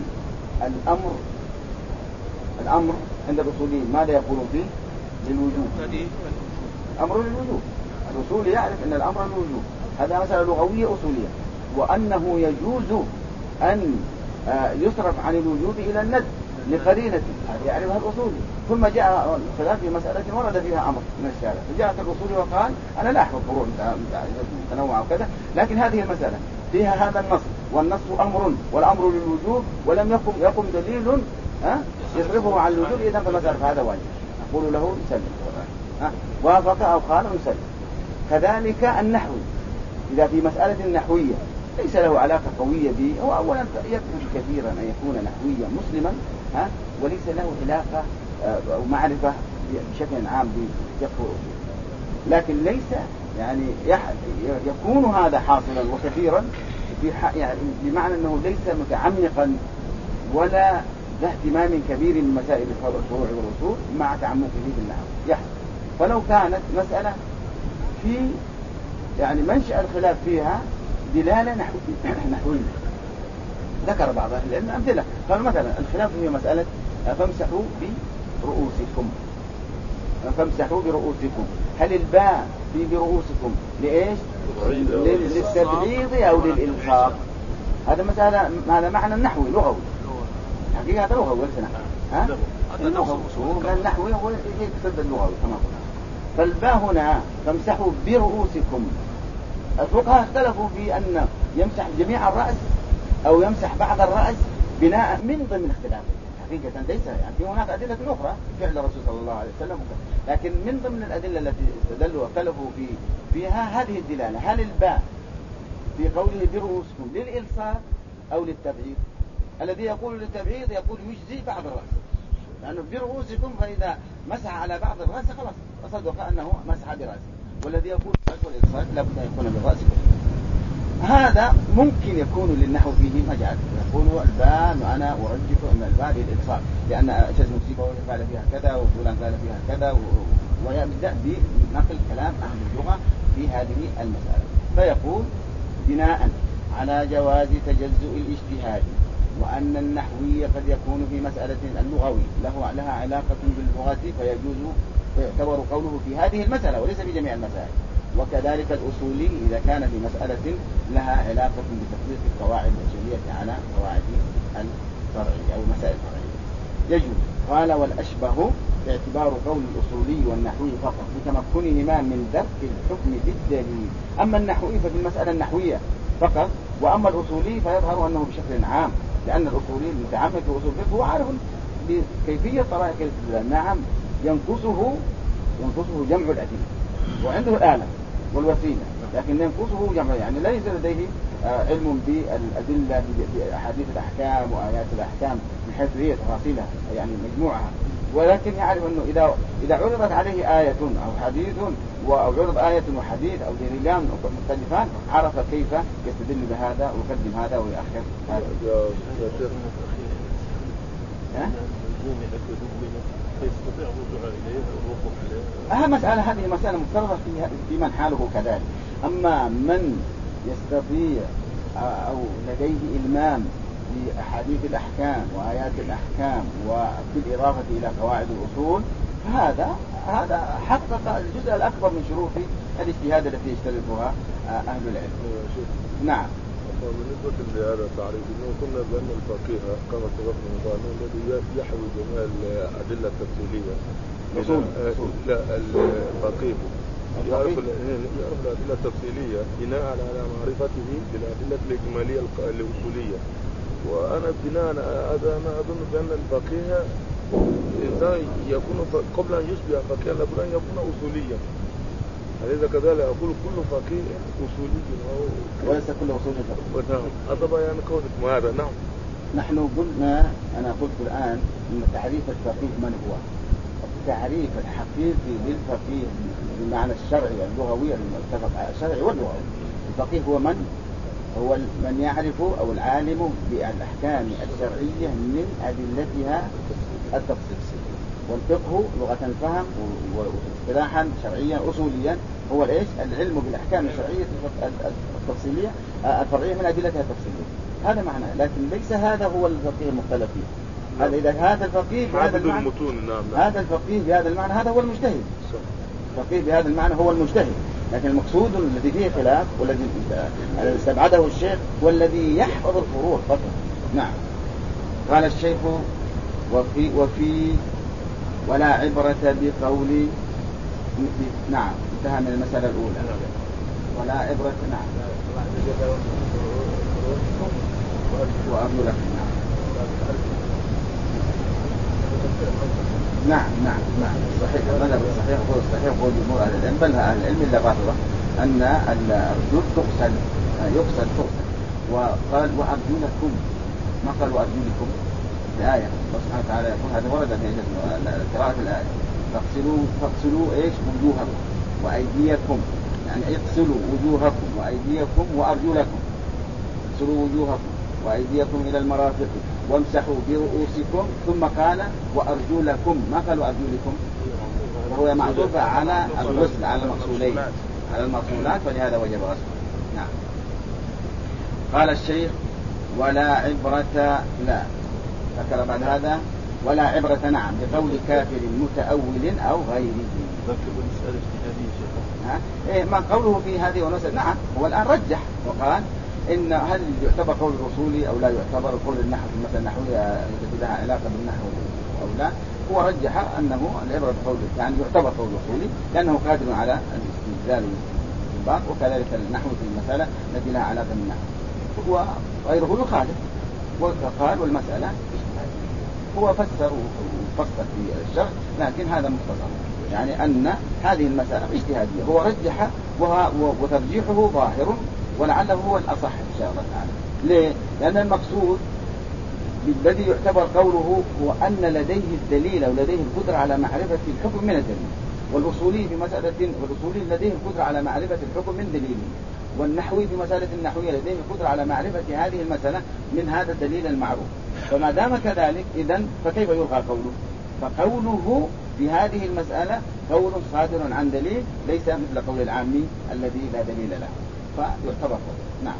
الأمر عند الأصوليين ماذا يقولون فيه؟ للوجوب، أمر للوجوب. الأصول يعرف أن الأمر للوجوب، هذا مسألة لغوية أصولية، وأنه يجوز أن يصرف عن الوجوب إلى الند لقرينة، هذا يعرفها الأصولي. ثم جاء الخلاف في مسألة ورد فيها أمر من الشارع، فجاءت الأصولي وقال أنا لا أحفظ فروع متنوعة وكذا، لكن هذه المسألة فيها هذا النص، والنص أمر والأمر للوجوب ولم يقم دليل يصرفه عن الوجوب، إذا فمسألة هذا واجب، نقول له سلم، وافق أو قال نسلم. كذلك النحوي إذا في مسألة نحوية ليس له علاقة قوية به، هو أولا يكفي كثيرا أن يكون نحويا مسلما، وليس له علاقة أو معرفة بشكل عام بفقه. لكن ليس يعني يكون هذا حاصلا وكثيرا يعني بمعنى أنه ليس متعمقا ولا ذا اهتمام كبير من مسائل الفروع والأصول مع تعمقه في النحو يحصل. فلو كانت مسألة في يعني منشأ الخلاف فيها دلالة نحوية ذكر بعض أهل العلم أمثلة، قالوا مثلا الخلاف هي مسألة فامسحوا برؤوسكم، هل الباء في برؤوسكم لإيش؟ للتبعيض أو للإلصاق؟ هذا مسألة، هذا معنى النحوي لغوي، حقيقة هذا لغوي وليس نحوي. النحوي هو يقصد اللغوي كما قلنا. فالباء هنا فامسحوا برؤوسكم، الفقهاء اختلفوا في أن يمسح جميع الرأس أو يمسح بعض الرأس بناء من ضمن اختلافه. حقيقة ليس يعني في هناك أدلة أخرى فعل الرسول صلى الله عليه وسلم، لكن من ضمن الأدلة التي استدلوا واختلفوا فيها هذه الدلالة، هل الباء في قوله برؤوسكم للإلصاق أو للتبعيض؟ الذي يقول للتبعيض يقول يجزي بعض الرأس، لأنه برؤوسكم فإذا مسح على بعض الرأس خلاص أصدق أنه مسح برأسه، والذي يقول الإلصاق لابد أن يكون بالرأس. هذا ممكن يكون للنحو فيه مجال، يقول الباء وأنا أرجح أن الباء للإلصاق لأن أجاز مصيبة قال فيها كذا وفلان قال فيها كذا، ويبدأ بنقل كلام أهل اللغة في هذه المسألة. فيقول بناء على جواز تجزؤ الاجتهاد وأن النحوي قد يكون في مسألة اللغوي لها علاقة باللغة فيعتبر قوله في هذه المسألة وليس في جميع المسائل، وكذلك الأصولي إذا كان في مسألة لها علاقة بتطبيق القواعد الأصولية على قواعد الفرعية أو مسائل الفرعية يجوز. قال والأشبه باعتبار قول الأصولي والنحوي فقط بتمكنهما من درك الحكم بالدليل، أما النحوي ففي المسألة النحوية فقط، وأما الأصولي فيظهر أنه بشكل عام، لأن الأصولي المتعمق في أصول الفقه هو عارف بكيفية طرائق الاستدلال. نعم ينقصه جمع الأدلة وعنده الآلة والوسيلة، لكن ينقصه جمع، يعني ليس لديه علم بالأدلة بأحاديث الأحكام وآيات الأحكام من حيث هي تفاصيلها يعني مجموعها، ولكن يعرف أنه إذا عرضت عليه آية أو حديث أو عرض آية وحديث أو دليلان مختلفان عرف كيف يستدل بهذا ويقدم هذا ويأخر هذا.
فيستطيع الرجوع إليه والوقوف عليه.
مسألة هذه مسألة مفترضة في من حاله كذلك، أما من يستطيع أو لديه إلمام بأحاديث الأحكام وآيات الأحكام وبالإضافة إلى قواعد الأصول هذا حقق الجزء الأكبر من شروط الاجتهاد التي يشترطها أهل العلم. نعم.
بالنسبة لهذا التعريف إنه كنا بأن الفقيه كما سبقنا قالوا الذي يحوي جميع الأدلة التفصيلية. لا الفقيه يعرف الأدلة التفصيلية بناء على معرفته بالأدلة الإجمالية الأصولية. وأنا بناء هذا أنا أظن بأن الفقيه إنسان يكون قبل أن يصبح فقيها لابد أن يكون أصوليا. هذا كذلك أقول كل فقيه أصولي
وليس كل أصولي فقيه.
نعم هذا يعني كونكم هذا. نعم
نحن قلنا أنا قلت الآن إن تعريف الفقيه من هو؟ التعريف الحقيقي للفقيه بمعنى الشرعي اللغوي المتفق الشرعي واللغوي. الفقيه هو من يعرف أو العالم بالأحكام الشرعية من أدلتها التفصيل. والفقه لغة الفهم واصطلاحا شرعيا أصوليا هو العلم بالأحكام الشرعية التفصيلية الفرعية من أدلتها التفصيلية. هذا معنى، لكن ليس هذا هو الفقيه المختلف فيه. هذا إذا هذا الفقيه بهذا المعنى هذا الفقيه بهذا المعنى هذا هو المجتهد. الفقيه بهذا المعنى هو المجتهد، لكن المقصود الذي فيه خلاف والذي استبعده الشيخ والذي يحفظ الفروع فقط. نعم. قال الشيخ وفي ولا عبرة بقول. نعم انتهى من المسألة الأولى. ولا عبرة. نعم وأرجو لك. نعم صحيح. المذهب الصحيح هو الصحيح هو جمهور أهل العلم، بل أهل العلم إلا باطلة أن الرجل يغسل وقال وأرجلكم، ما قال وأرجلكم. الآية الله سبحانه وتعالى يقول هذا ورد في قراءة الآية فاغسلوا وجوهكم وأيديكم، يعني اغسلوا وجوهكم وأيديكم وأرجلكم، اغسلوا وجوهكم وأيديكم إلى المرافق وامسحوا برؤوسكم، ثم قال وأرجلكم، ما قالوا أرجلكم، وهو معطوف على الغسل على المغسولين على المغسولات، فلهذا وجب غسله. نعم. قال الشيخ ولا عبرة، لا ذكر بعد هذا ولا عبرة نعم بقول كافر متأول أو غيره.
ذكر المسألة اجتهادية شيخ.
إيه ما قوله في هذه والمسألة؟ نعم هو الآن رجح وقال إن هل يعتبر قول الرسولي أو لا يعتبر قول النحو مثلا النحوية التي لها علاقة بالنحو أو لا. هو رجح أنه العبرة بقول يعني يعتبر قول الرسولي لأنه قادر على الاستدلال والاستنباط، وكذلك النحو في المسألة التي لها علاقة بالنحو. هو غيره يخالف وقال والمسألة هو فسر وفصل في الشرح، لكن هذا مختصر يعني أن هذه المسألة اجتهادية. هو رجح وترجيحه ظاهر ولعله هو الأصح إن شاء الله تعالى. ليه؟ لأن المقصود الذي يعتبر قوله هو أن لديه الدليل أو لديه القدرة على معرفة الحكم من الدليل، والأصولي في مسألة والأصولي لديه القدرة على معرفة الحكم من دليله، والنحوي في مسألة النحوية لديه القدرة على معرفة هذه المسألة من هذا الدليل المعروف. فما دام كذلك إذن فكيف يلغى قوله؟ فقوله في هذه المسألة قول صادر عن دليل ليس مثل قول العامي الذي لا دليل له، فيعتبر قول. نعم.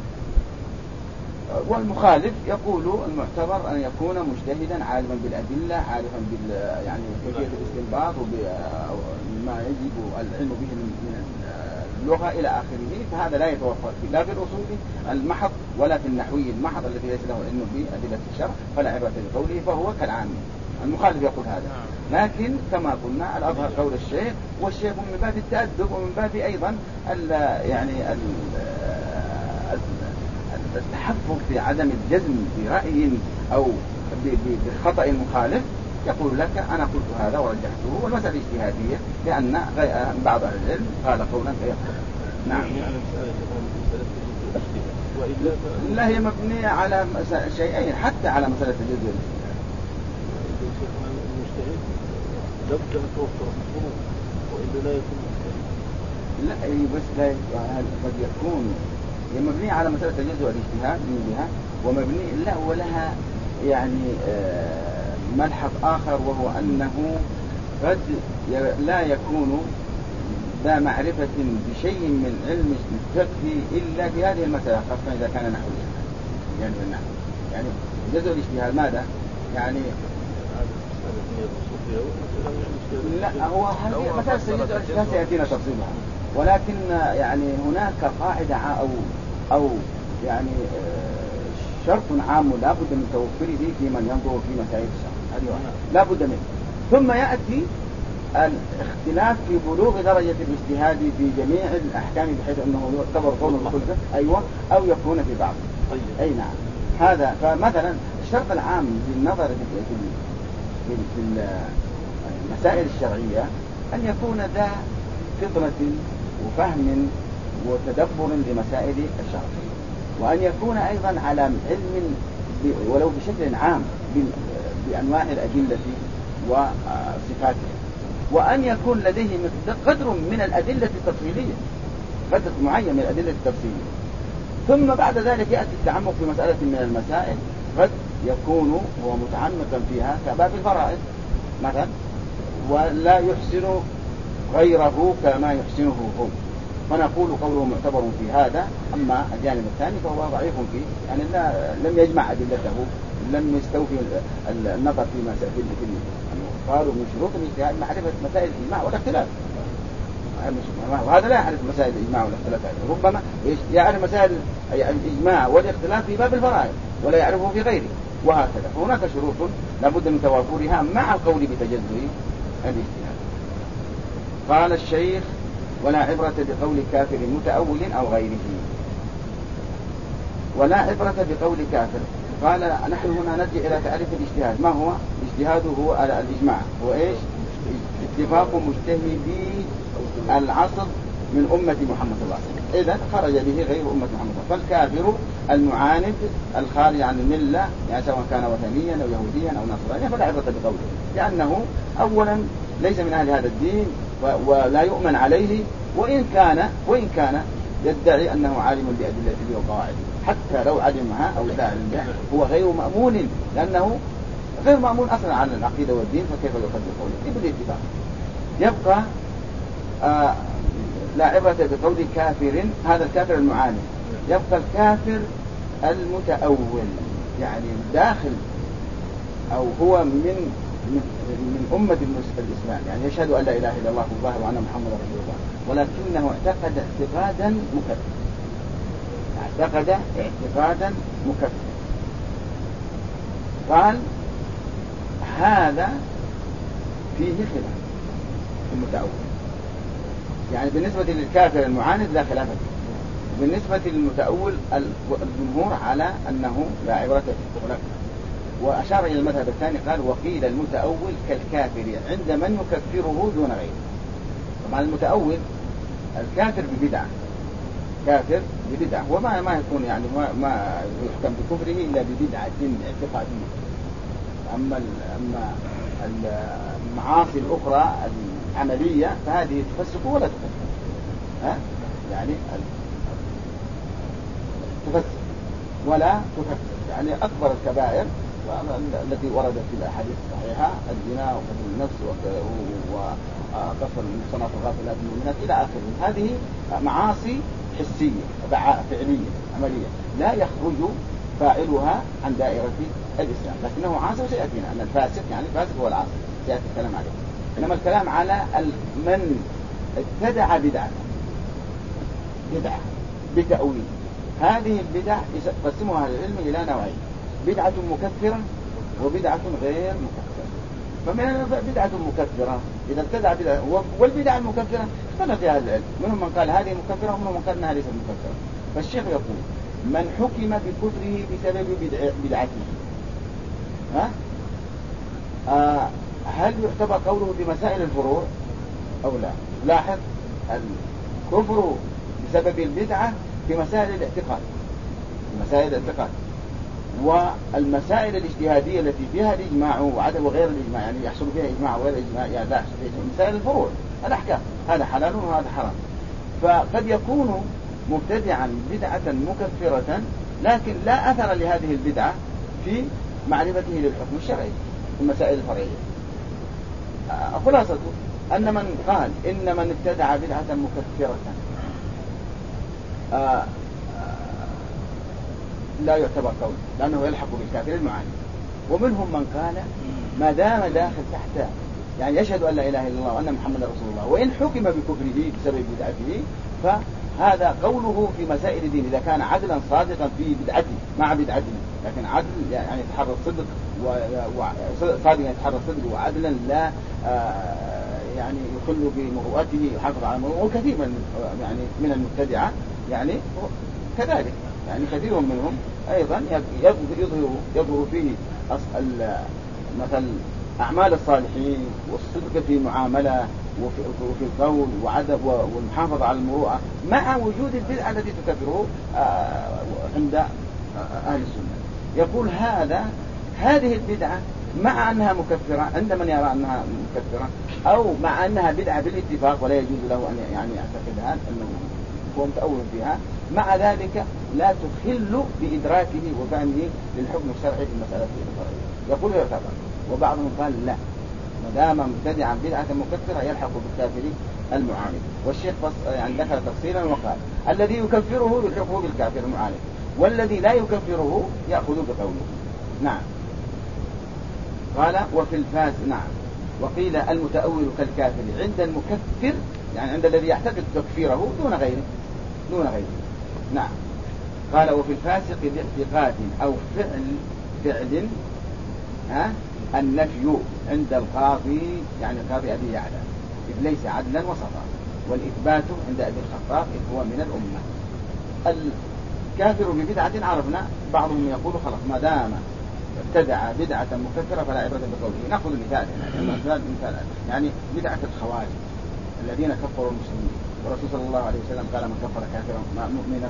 والمخالف يقول المعتبر أن يكون مجتهدا عالما بالأدلة، عارفا يعني كيفية الاستنباط وما يجب العلم به من اللغة إلى آخره، فهذا لا يتوفر لا في الأصول المحض ولا في النحوي المحض الذي ليس له علم بأدلة الشرع، فلا عبرة بقوله، فهو كالعامي. المخالف يقول هذا، لكن كما قلنا الأظهر قول الشيخ، والشيخ من باب التأدب ومن باب أيضا يعني التحفظ في عدم الجزم برأي أو بخطأ المخالف، يقول لك أنا قلت هذا ورجحته، والمسألة اجتهادية لأن بعض أهل العلم قال قولا فيقول. نعم. لا هي مبنية على شيئين، حتى على مسألة الجزء
المجتهد لابد أن توفر الشروط وإلا لا يكون مجتهد.
لا بس لا قد يكون هي مبنية على مسألة الجزء والاجتهاد من جهة، ومبني لا ولها يعني ملحظ آخر، وهو أنه قد لا يكون ذا معرفة بشيء من علم الفقه إلا في هذه المسألة، خاصة إذا كان نحويا يعني النحو يعني جزء الاجتهاد ماذا يعني لا هو مسألة الجزء الاجتهاد سيأتينا تفصيلها، ولكن يعني هناك قاعدة أو يعني شرط عام لا بد من توفره في من ينظر في مسائل الشرع، هذه لا بد منه. ثم يأتي الاختلاف في بلوغ درجة الاجتهاد في جميع الأحكام بحيث أنه يعتبر قول الخلفة أيوة أو يكون في بعض. أي نعم. هذا فمثلا الشرط العام للنظر في المسائل الشرعية أن يكون ذا فطرة وفهم وتدبر لمسائل الشرع، وأن يكون أيضا على علم ولو بشكل عام بأنواع الأدلة وصفاتها، وأن يكون لديه قدر من الأدلة التفصيلية، قدر معين من الأدلة التفصيلية. ثم بعد ذلك يأتي التعمق في مسألة من المسائل قد يكون هو متعمقا فيها كباب الفرائض مثلا، ولا يحسن غيره كما يحسنه هو، فنقول قوله معتبر في هذا. أما الجانب الثاني فهو ضعيف فيه، يعني لم يجمع أدلته، لم يستوفي النظر في مسائل قالوا من شروط الاجتهاد معرفة مسائل الإجماع والاختلاف، وهذا لا يعرف مسائل الإجماع والاختلاف، ربما يعرف مسائل الإجماع والاختلاف في باب الفرائض ولا يعرفه في غيره، وهكذا. فهناك شروط لابد من توافرها مع القول بتجزئ الاجتهاد. قال الشيخ ولا عبرة بقول كافر متأول أو غيره. ولا عبرة بقول كافر، قال نحن هنا نرجع إلى تعريف الاجتهاد. ما هو اجتهاده؟ هو على الإجماع، هو إيش؟ اتفاق مجتهدي العصر من أمة محمد صلى الله عليه وسلم، إذا خرج به غير أمة محمد صلى الله عليه وسلم. فالكافر المعاند الخارج عن الملة، يعني سواء كان وثنيا أو يهوديا أو نصرانيا، فلا عبرة بقوله، لأنه أولا ليس من أهل هذا الدين ولا يؤمن عليه، وإن كان يدعي أنه عالم بأدلته وقواعده، حتى لو علمها أو لا علم بها هو غير مأمون، لأنه غير مأمون أصلا على العقيدة والدين، فكيف يقدر قوله بالاتفاق. يبقى لا عبرة بقول كافر، هذا الكافر المعاند. يبقى الكافر المتأول، يعني داخل أو هو من أمة الإسلام، يعني يشهد أن لا إله إلا الله والظاهر وأن محمد رسول الله، ولكنه اعتقد اعتقادا مكفر. قال هذا فيه خلاف في المتأول، يعني بالنسبة للكافر المعاند لا خلاف فيه. بالنسبة للمتأول الجمهور على أنه لا عبرة به. وأشار إلى المذهب الثاني قال وقيل المتأول كالكافر عند من يكفره دون غيره. طبعا المتأول الكافر ببدعة، كافر ببدعة، وما يكون يعني ما يحكم بكفره إلا ببدعة اعتقادية. أما المعاصي الأخرى العملية فهذه تفسق ولا تكفر، يعني تفسق ولا تكفر، يعني أكبر الكبائر التي وردت في الأحاديث الصحيحة الزنا وقتل النفس وقتل المحصنات الغافلات المؤمنات إلى آخره. هذه معاصي حسية فعلية عملية لا يخرج فاعلها عن دائرة الإسلام، لكنه عاصي. وسيأتينا أن الفاسق يعني الفاسق هو العاصي، سيأتي الكلام عليه. إنما الكلام على من ابتدع بدعة بتأويل. هذه البدع يقسمها أهل العلم إلى نوعين: بدعة مكفرة وبدعة غير مكفرة. فمن بدعة مكفرة إذا ابتدع بدعة، والبدعة المكفرة اختلف أهل العلم، منهم من قال هذه مكفرة ومنهم من قال أنها ليست مكفرة. فالشيخ يقول من حكم بكفره بسبب بدعته هل يعتبر قوله بمسائل الفروع أو لا؟ لاحظ الكفر بسبب البدعة في مسائل الاعتقاد، والمسائل الاجتهادية التي فيها الإجماع وعدم وغير الإجماع، يعني يحصل فيها إجماع وغير إجماع، يعني لا يحصل فيها مسائل الفروع الأحكام، هذا حلال وهذا حرام. فقد يكون مبتدعا بدعة مكفرة لكن لا أثر لهذه البدعة في معرفته للحكم الشرعي في المسائل الفرعية. خلاصة أن من قال إن من ابتدع بدعة مكفرة لا يعتبر قول، لأنه يلحق بالكافر المعاند. ومنهم من قال ما دام داخل تحت، يعني يشهد أن لا إله إلا الله وأن محمد رسول الله، وإن حكم بكفره بسبب بدعته فهذا قوله في مسائل الدين إذا كان عدلا صادقا في بدعته مع بدعته، لكن عدل يعني يتحرى الصدق وصادقا يتحرى الصدق وعدلا لا يعني يخل بمروءته ويحافظ على مروءته. وكثير من المبتدعة يعني كذلك، يعني كثير منهم أيضا يظهر فيه مثل أعمال الصالحين والصدق في المعاملة وفي القول وعدم والمحافظة على المروءة مع وجود البدعة التي تكفره عند أهل السنة. يقول هذه البدعة مع أنها مكفرة عند من يرى أنها مكفرة، أو مع أنها بدعة بالاتفاق ولا يجوز له أن يعني يعتقدها أنه هو متأول فيها، مع ذلك لا تخل بإدراكه وفهمه للحكم الشرعي في المسألة الفرعية. يقول يعتبر. وبعضهم قال لا، ما دام مبتدعا بدعة مكفرة يلحق بالكافر المعاند. والشيخ يعني ذكر تفصيلا وقال الذي يكفره يلحقه بالكافر المعاند، والذي لا يكفره يأخذ بقوله. نعم. قال وفي الفاس نعم. وقيل المتأول كالكافر عند المكفر، يعني عند الذي يعتقد تكفيره دون غيره. نعم. قال وفي الفاسق باعتقاد أو فعل النفي عند القاضي، يعني القاضي أبي يعلى إذ ليس عدلا وسطا، والإثبات عند أبي الخطاب إذ هو من الأمة. الكافر ببدعة عرفنا، بعضهم يقول خلاص ما دام ابتدع بدعة مكفرة فلا عبرة بقوله. نأخذ مثال يعني بدعة الخوارج الذين كفروا المسلمين، والرسول صلى الله عليه وسلم قال من كفر كافرا مؤمنا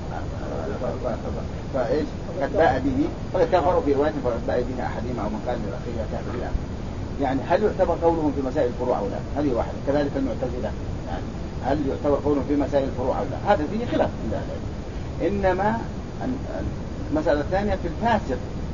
فإيش قد باء به، فكفروا في رواية فقد باء به أحدهما أو من قال لأخيه كافر الآن. يعني هل يعتبر قولهم في مسائل الفروع أو لا؟ هذه واحدة. كذلك المعتزلة يعني هل يعتبر قوله في مسائل الفروع أو لا؟ هذا فيه خلاف عند أهل العلم. إنما المسألة الثانية في الفاسق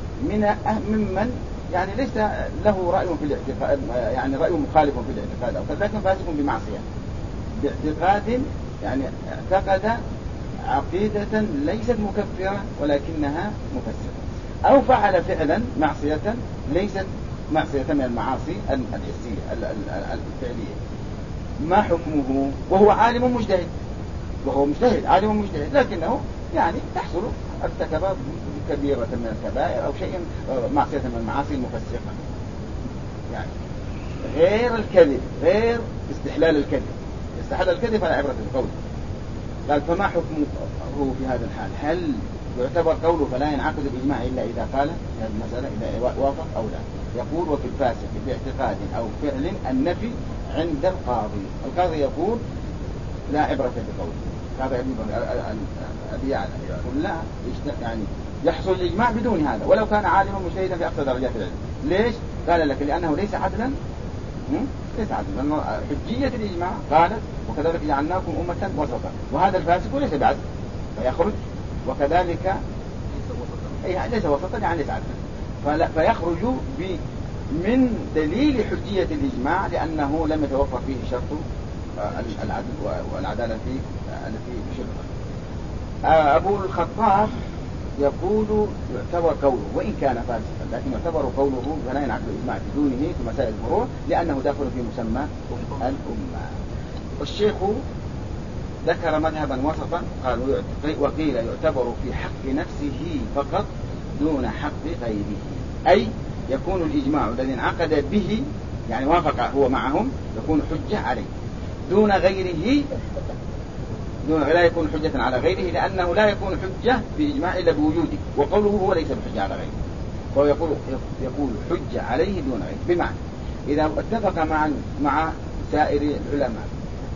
ممن يعني ليس له رأي في الاعتقاد، يعني رأي مخالف في الاعتقاد، أو لكن فاسق بمعصية باعتقاد، يعني اعتقد عقيدة ليست مكفرة ولكنها مفسرة، أو فعل فعلا معصية ليست معصية من المعاصي الحسية الفعلية. ما حكمه وهو عالم مجتهد، وهو مجتهد عالم مجتهد، لكنه يعني تحصل ارتكب كبيرة من الكبائر أو شيء معصية من المعاصي المفسقة، يعني غير الكذب، غير استحلال الكذب. استحلال الكذب فلا عبرة بالقول. قال فما حكمه في هذا الحال؟ هل يعتبر قوله فلا ينعقد الإجماع إلا إذا قال هذه المسألة إذا وافق أو لا؟ يقول وفي الفاسق باعتقاد أو فعل النفي عند القاضي يقول لا عبرة بقوله. هذا أبي يعلم يقول لا، يعني يحصل الإجماع بدون هذا ولو كان عالما مجتهدا في أقصى درجات العلم. ليش؟ قال لك لأنه ليس عدلا، ليس عدلا، لأنه حجية الإجماع قالت وكذلك جعلناكم أمة وسطا، وهذا الفاسق ليس بعدل فيخرج، وكذلك ليس وسطا يعني ليس عدلا، فيخرج من دليل حجية الإجماع لأنه لم يتوفر فيه شرط العدل والعدالة التي بشرطها. أبو الخطاب يقول يعتبر قوله وإن كان فاسقا لكن يعتبر قوله فلا ينعقد الإجماع بدونه في مسائل الفروع لأنه داخل في مسمى الأمة. والشيخ ذكر مذهبا وسطا قال وقيل يعتبر في حق نفسه فقط دون حق غيره، أي يكون الإجماع الذي انعقد به يعني وافق هو معهم يكون حجة عليه دون غيره، لا يكون حجة على غيره لأنه لا يكون حجة بإجماع إلا بوجوده، وقوله هو ليس بحجة على غيره، فهو يقول حجة عليه دون غيره. بمعنى إذا اتفق مع سائر العلماء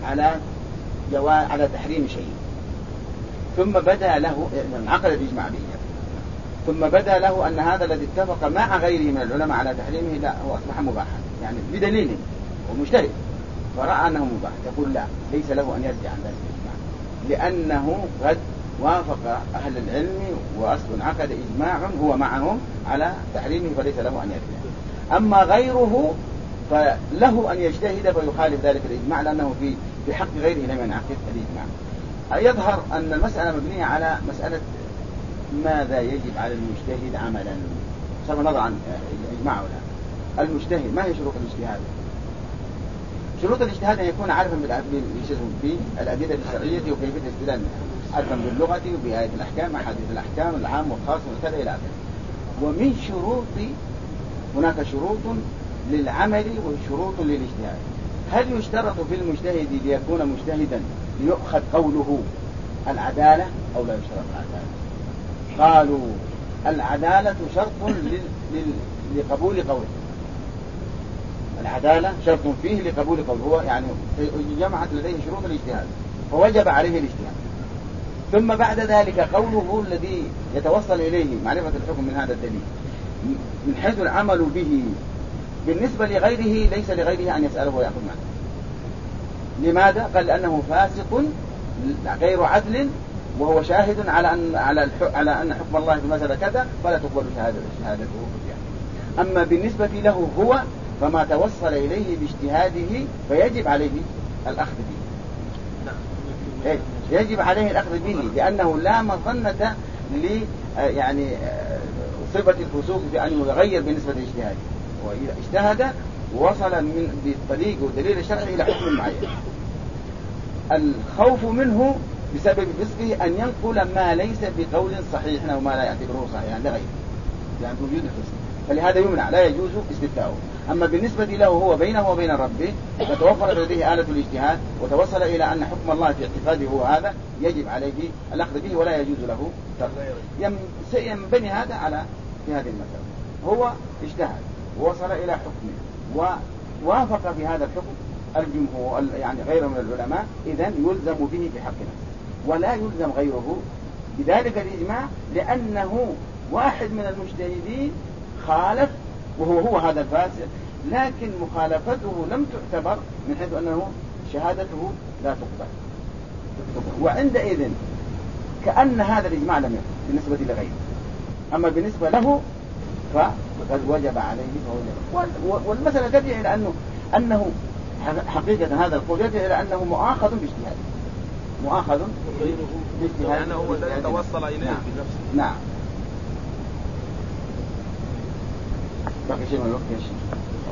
على تحريم شيء ثم بدا له انعقد الإجماع به ثم بدا له أن هذا الذي اتفق مع غيره من العلماء على تحريمه لا هو أصبح مباحا يعني بدليل ومجتهد فرأى أنه مباح، يقول لا ليس له أن يرجع عن ذلك الإجماع لأنه قد وافق أهل العلم وأصل انعقد إجماع هو معهم على تحريمه فليس له أن يرجع. أما غيره فله أن يجتهد فيخالف ذلك الإجماع لأنه في حق غيره لم ينعقد الإجماع. يظهر أن المسألة مبنية على مسألة ماذا يجب على المجتهد عملا، بصرف النظر عن الإجماع ولا. المجتهد ما هي شروط الاجتهاد؟ شروط الاجتهاد أن يكون عارفا بالأدلة الشرعية وكيفية الاستدلال منها، عارفا باللغة وبآية الأحكام أحاديث الأحكام العام والخاص وكذا إلى آخره. ومن شروط هناك شروط للعمل وشروط للاجتهاد. هل يشترط في المجتهد ليكون مجتهدا ليؤخذ قوله العدالة أو لا يشترط العدالة؟ قالوا العدالة شرط لقبول قوله، العدالة شرط فيه لقبول قوله، هو يعني جمعت لديه شروط الاجتهاد فوجب عليه الاجتهاد. ثم بعد ذلك قوله الذي يتوصل إليه معرفة الحكم من هذا الدليل من حيث العمل به بالنسبة لغيره ليس لغيره أن يسأله ويأخذ معه. لماذا؟ قال لأنه فاسق غير عدل وهو شاهد على أن حكم الله في المسألة كذا فلا تقبل شهادته. أما بالنسبة له هو فما توصل إليه باجتهاده فيجب عليه الأخذ به، يجب عليه الأخذ به لأنه لا مظنة يعني صفة الفسوق بأن يغير بالنسبة لاجتهاده، وإذا اجتهد ووصل بالطريق والدليل الشرعي إلى حكم معين. الخوف منه بسبب فسقه أن ينقل ما ليس بقول صحيح أو ما لا يعتبره صحيحا لغيره يعني وجود الفسق، فلهذا يمنع لا يجوز استفتاؤه. أما بالنسبة له هو بينه وبين ربه وتوفرت لديه آلة الاجتهاد وتوصل إلى أن حكم الله في اعتقاده هو هذا يجب عليه الأخذ به ولا يجوز له ترك. ينبني هذا على في هذه المسألة هو اجتهد ووصل إلى حكمه ووافق في هذا الحكم الجمهور يعني غيره من العلماء إذن يلزم به في حق نفسه ولا يلزم غيره بذلك الإجماع لأنه واحد من المجتهدين خالف وهو هذا الفاسق، لكن مخالفته لم تعتبر من حيث أنه شهادته لا تقبل. وعندئذ كأن هذا الإجماع لم يكن بالنسبة لغيره، أما بالنسبة له فقد وجب عليه فوجب. والمسألة ترجع إلى أنه حقيقة هذا القول يرجع إلى أنه مؤاخذ باجتهاده، مؤاخذ باجتهاده
لأنه هو الذي توصل إليه بنفسه.
نعم. باقي شيء من الوقت يا شيخ؟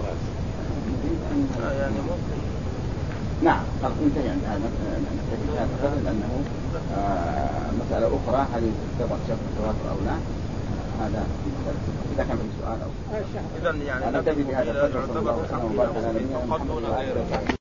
يعني ممكن.
نعم خلاص انتهي عند هذا نكتفي لأنه مسألة أخرى هل يعتبر شرط التواتر أو لا، هذا إذا كان في سؤال أو
إذا يعني
نكتفي بهذا.
يعتبر قد دون غيره.